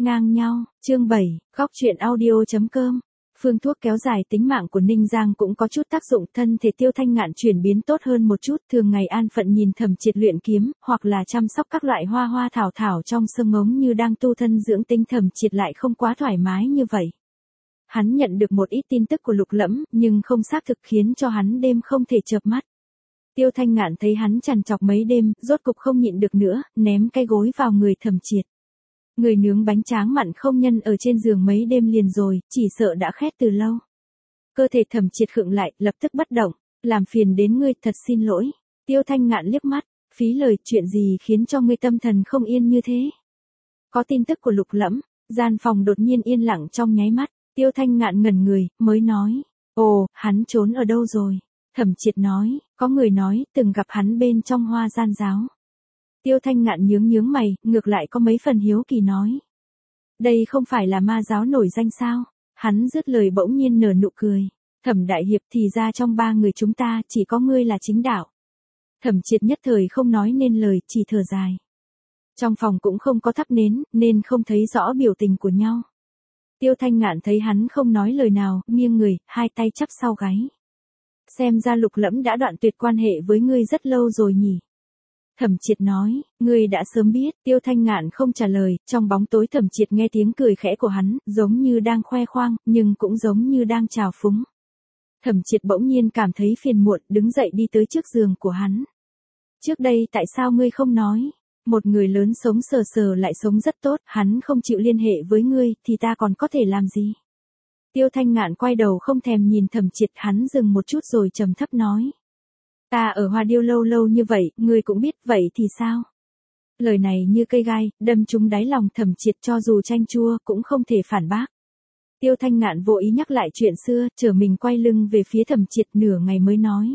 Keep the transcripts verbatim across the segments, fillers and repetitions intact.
Ngang nhau, chương bảy, góc truyện audio.com. Phương thuốc kéo dài tính mạng của Ninh Giang cũng có chút tác dụng, thân thể Tiêu Thanh Ngạn chuyển biến tốt hơn một chút, thường ngày an phận nhìn Thẩm Triệt luyện kiếm, hoặc là chăm sóc các loại hoa hoa thảo thảo trong sân ngống như đang tu thân dưỡng tinh, Thẩm Triệt lại không quá thoải mái như vậy. Hắn nhận được một ít tin tức của Lục Lẫm, nhưng không xác thực, khiến cho hắn đêm không thể chợp mắt. Tiêu Thanh Ngạn thấy hắn trằn trọc mấy đêm, rốt cục không nhịn được nữa, ném cái gối vào người Thẩm Triệt. Người nướng bánh tráng mặn không nhân ở trên giường mấy đêm liền rồi, chỉ sợ đã khét từ lâu. Cơ thể Thẩm Triệt khựng lại, lập tức bất động, làm phiền đến ngươi, thật xin lỗi. Tiêu Thanh Ngạn liếc mắt, phí lời, chuyện gì khiến cho ngươi tâm thần không yên như thế? Có tin tức của Lục Lẫm, gian phòng đột nhiên yên lặng trong nháy mắt, Tiêu Thanh Ngạn ngẩn người, mới nói, ồ, hắn trốn ở đâu rồi? Thẩm Triệt nói, có người nói, từng gặp hắn bên trong Hoa Gian giáo. Tiêu Thanh Ngạn nhướng nhướng mày, ngược lại có mấy phần hiếu kỳ nói. Đây không phải là ma giáo nổi danh sao? Hắn dứt lời bỗng nhiên nở nụ cười. Thẩm đại hiệp, thì ra trong ba người chúng ta chỉ có ngươi là chính đạo. Thẩm Triệt nhất thời không nói nên lời, chỉ thở dài. Trong phòng cũng không có thắp nến, nên không thấy rõ biểu tình của nhau. Tiêu Thanh Ngạn thấy hắn không nói lời nào, nghiêng người, hai tay chắp sau gáy. Xem ra Lục Lẫm đã đoạn tuyệt quan hệ với ngươi rất lâu rồi nhỉ? Thẩm Triệt nói, ngươi đã sớm biết. Tiêu Thanh Ngạn không trả lời, trong bóng tối Thẩm Triệt nghe tiếng cười khẽ của hắn, giống như đang khoe khoang, nhưng cũng giống như đang trào phúng. Thẩm Triệt bỗng nhiên cảm thấy phiền muộn, đứng dậy đi tới trước giường của hắn. Trước đây tại sao ngươi không nói? Một người lớn sống sờ sờ lại sống rất tốt, hắn không chịu liên hệ với ngươi, thì ta còn có thể làm gì? Tiêu Thanh Ngạn quay đầu không thèm nhìn Thẩm Triệt, hắn dừng một chút rồi trầm thấp nói. Ta ở Hoa Điêu lâu lâu như vậy, ngươi cũng biết, vậy thì sao? Lời này như cây gai, đâm trúng đáy lòng Thẩm Triệt, cho dù chanh chua, cũng không thể phản bác. Tiêu Thanh Ngạn vô ý nhắc lại chuyện xưa, trở mình quay lưng về phía Thẩm Triệt, nửa ngày mới nói.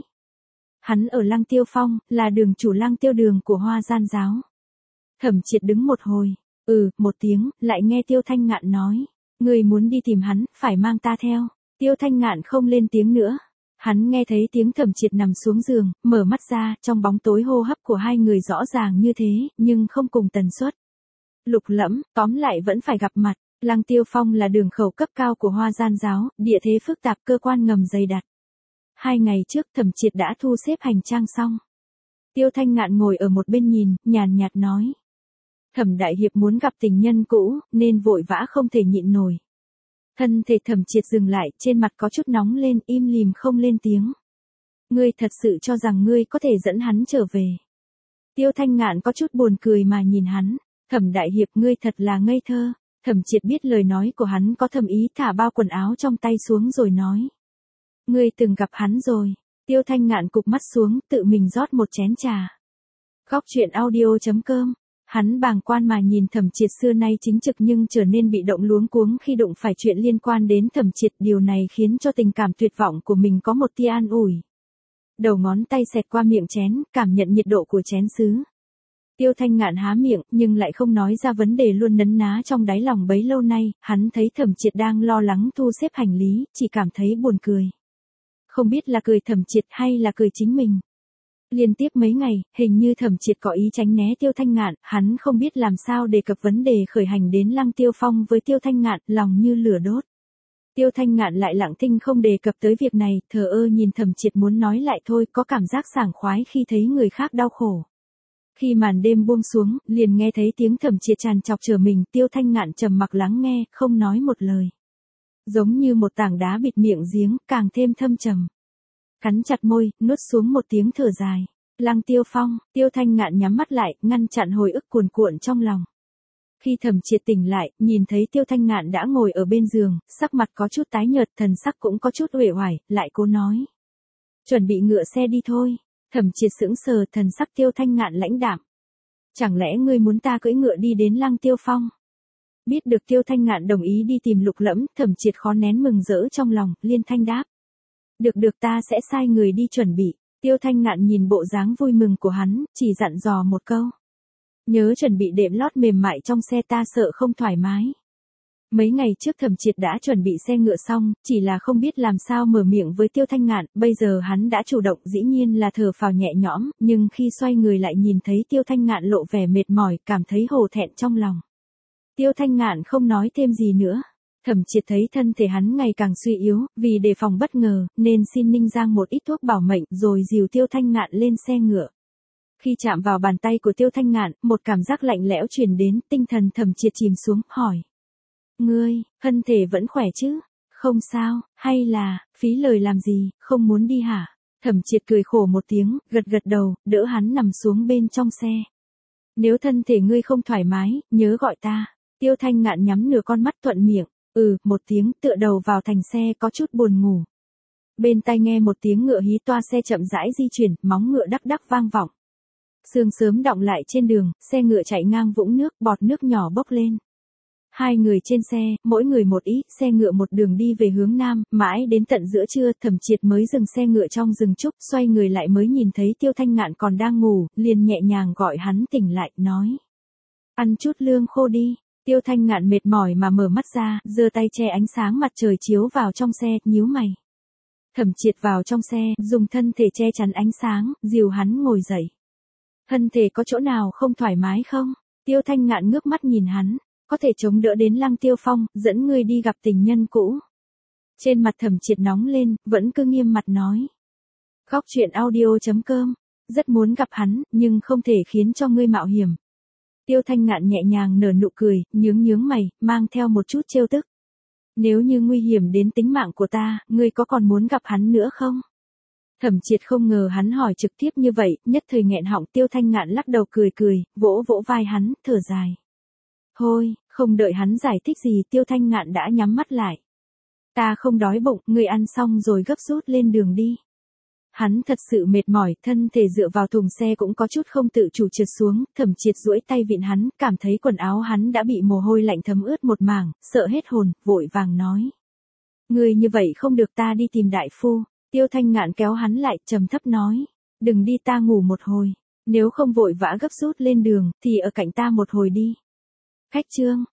Hắn ở Lăng Tiêu Phong, là đường chủ Lăng Tiêu đường của Hoa Gian giáo. Thẩm Triệt đứng một hồi, ừ, một tiếng, lại nghe Tiêu Thanh Ngạn nói. Ngươi muốn đi tìm hắn, phải mang ta theo. Tiêu Thanh Ngạn không lên tiếng nữa. Hắn nghe thấy tiếng Thẩm Triệt nằm xuống giường, mở mắt ra, trong bóng tối hô hấp của hai người rõ ràng như thế, nhưng không cùng tần suất. Lục Lẫm, tóm lại vẫn phải gặp mặt. Lăng Tiêu Phong là đường khẩu cấp cao của Hoa Gian giáo, địa thế phức tạp, cơ quan ngầm dày đặc. Hai ngày trước Thẩm Triệt đã thu xếp hành trang xong. Tiêu Thanh Ngạn ngồi ở một bên nhìn, nhàn nhạt nói. Thẩm đại hiệp muốn gặp tình nhân cũ, nên vội vã không thể nhịn nổi. Thân thể Thẩm Triệt dừng lại, trên mặt có chút nóng lên, im lìm không lên tiếng. Ngươi thật sự cho rằng ngươi có thể dẫn hắn trở về? Tiêu Thanh Ngạn có chút buồn cười mà nhìn hắn. Thẩm đại hiệp, ngươi thật là ngây thơ. Thẩm Triệt biết lời nói của hắn có thâm ý, thả bao quần áo trong tay xuống rồi nói. Ngươi từng gặp hắn rồi. Tiêu Thanh Ngạn cụp mắt xuống, tự mình rót một chén trà. Góc truyện audio.com. Hắn bàng quan mà nhìn Thẩm Triệt, xưa nay chính trực nhưng trở nên bị động luống cuống khi đụng phải chuyện liên quan đến Thẩm Triệt, điều này khiến cho tình cảm tuyệt vọng của mình có một tia an ủi. Đầu ngón tay xẹt qua miệng chén, cảm nhận nhiệt độ của chén sứ. Tiêu Thanh Ngạn há miệng, nhưng lại không nói ra vấn đề luôn nấn ná trong đáy lòng bấy lâu nay, hắn thấy Thẩm Triệt đang lo lắng thu xếp hành lý, chỉ cảm thấy buồn cười. Không biết là cười Thẩm Triệt hay là cười chính mình. Liên tiếp mấy ngày, hình như Thẩm Triệt có ý tránh né Tiêu Thanh Ngạn, hắn không biết làm sao đề cập vấn đề khởi hành đến Lăng Tiêu Phong với Tiêu Thanh Ngạn, lòng như lửa đốt. Tiêu Thanh Ngạn lại lặng thinh không đề cập tới việc này, thờ ơ nhìn Thẩm Triệt, muốn nói lại thôi, có cảm giác sảng khoái khi thấy người khác đau khổ. Khi màn đêm buông xuống, liền nghe thấy tiếng Thẩm Triệt tràn trọc trở mình, Tiêu Thanh Ngạn trầm mặc lắng nghe, không nói một lời. Giống như một tảng đá bịt miệng giếng, càng thêm thâm trầm. Cắn chặt môi, nuốt xuống một tiếng thở dài. Lăng Tiêu Phong, Tiêu Thanh Ngạn nhắm mắt lại, ngăn chặn hồi ức cuồn cuộn trong lòng. Khi Thẩm Triệt tỉnh lại, nhìn thấy Tiêu Thanh Ngạn đã ngồi ở bên giường, sắc mặt có chút tái nhợt, thần sắc cũng có chút uể oải, lại cố nói. Chuẩn bị ngựa xe đi thôi. Thẩm Triệt sững sờ, thần sắc Tiêu Thanh Ngạn lãnh đạm. Chẳng lẽ ngươi muốn ta cưỡi ngựa đi đến Lăng Tiêu Phong? Biết được Tiêu Thanh Ngạn đồng ý đi tìm Lục Lẫm, Thẩm Triệt khó nén mừng rỡ trong lòng, liên thanh đáp. Được được, ta sẽ sai người đi chuẩn bị. Tiêu Thanh Ngạn nhìn bộ dáng vui mừng của hắn, chỉ dặn dò một câu. Nhớ chuẩn bị đệm lót mềm mại trong xe, ta sợ không thoải mái. Mấy ngày trước Thẩm Triệt đã chuẩn bị xe ngựa xong, chỉ là không biết làm sao mở miệng với Tiêu Thanh Ngạn, bây giờ hắn đã chủ động, dĩ nhiên là thở phào nhẹ nhõm, nhưng khi xoay người lại nhìn thấy Tiêu Thanh Ngạn lộ vẻ mệt mỏi, cảm thấy hổ thẹn trong lòng. Tiêu Thanh Ngạn không nói thêm gì nữa. Thẩm Triệt thấy thân thể hắn ngày càng suy yếu, vì đề phòng bất ngờ, nên xin Ninh Giang một ít thuốc bảo mệnh rồi dìu Tiêu Thanh Ngạn lên xe ngựa. Khi chạm vào bàn tay của Tiêu Thanh Ngạn, một cảm giác lạnh lẽo truyền đến, tinh thần Thẩm Triệt chìm xuống, hỏi. Ngươi, thân thể vẫn khỏe chứ? Không sao, hay là, phí lời làm gì, không muốn đi hả? Thẩm Triệt cười khổ một tiếng, gật gật đầu, đỡ hắn nằm xuống bên trong xe. Nếu thân thể ngươi không thoải mái, nhớ gọi ta. Tiêu Thanh Ngạn nhắm nửa con mắt thuận miệng. Ừ, một tiếng, tựa đầu vào thành xe có chút buồn ngủ. Bên tai nghe một tiếng ngựa hí toa xe chậm rãi di chuyển, móng ngựa đắc đắc vang vọng. Sương sớm đọng lại trên đường, xe ngựa chạy ngang vũng nước, bọt nước nhỏ bốc lên. Hai người trên xe, mỗi người một ít, xe ngựa một đường đi về hướng nam, mãi đến tận giữa trưa, Thẩm Triệt mới dừng xe ngựa trong rừng trúc, xoay người lại mới nhìn thấy Tiêu Thanh Ngạn còn đang ngủ, liền nhẹ nhàng gọi hắn tỉnh lại, nói. Ăn chút lương khô đi. Tiêu Thanh Ngạn mệt mỏi mà mở mắt ra, giơ tay che ánh sáng mặt trời chiếu vào trong xe, nhíu mày. Thẩm Triệt vào trong xe, dùng thân thể che chắn ánh sáng, dìu hắn ngồi dậy. Thân thể có chỗ nào không thoải mái không? Tiêu Thanh Ngạn ngước mắt nhìn hắn. Có thể chống đỡ đến Lăng Tiêu Phong, dẫn ngươi đi gặp tình nhân cũ. Trên mặt Thẩm Triệt nóng lên, vẫn cứ nghiêm mặt nói. Góc truyện audio chấm com, rất muốn gặp hắn, nhưng không thể khiến cho ngươi mạo hiểm. Tiêu Thanh Ngạn nhẹ nhàng nở nụ cười, nhướng nhướng mày, mang theo một chút trêu tức. Nếu như nguy hiểm đến tính mạng của ta, ngươi có còn muốn gặp hắn nữa không? Thẩm Triệt không ngờ hắn hỏi trực tiếp như vậy, nhất thời nghẹn họng. Tiêu Thanh Ngạn lắc đầu cười cười, vỗ vỗ vai hắn, thở dài. Thôi, không đợi hắn giải thích gì, Tiêu Thanh Ngạn đã nhắm mắt lại. Ta không đói bụng, ngươi ăn xong rồi gấp rút lên đường đi. Hắn thật sự mệt mỏi, thân thể dựa vào thùng xe cũng có chút không tự chủ trượt xuống, Thẩm Triệt duỗi tay vịn hắn, cảm thấy quần áo hắn đã bị mồ hôi lạnh thấm ướt một mảng, sợ hết hồn, vội vàng nói. Ngươi như vậy không được, ta đi tìm đại phu. Tiêu Thanh Ngạn kéo hắn lại, trầm thấp nói. Đừng đi, ta ngủ một hồi. Nếu không vội vã gấp rút lên đường, thì ở cạnh ta một hồi đi. Khách trương,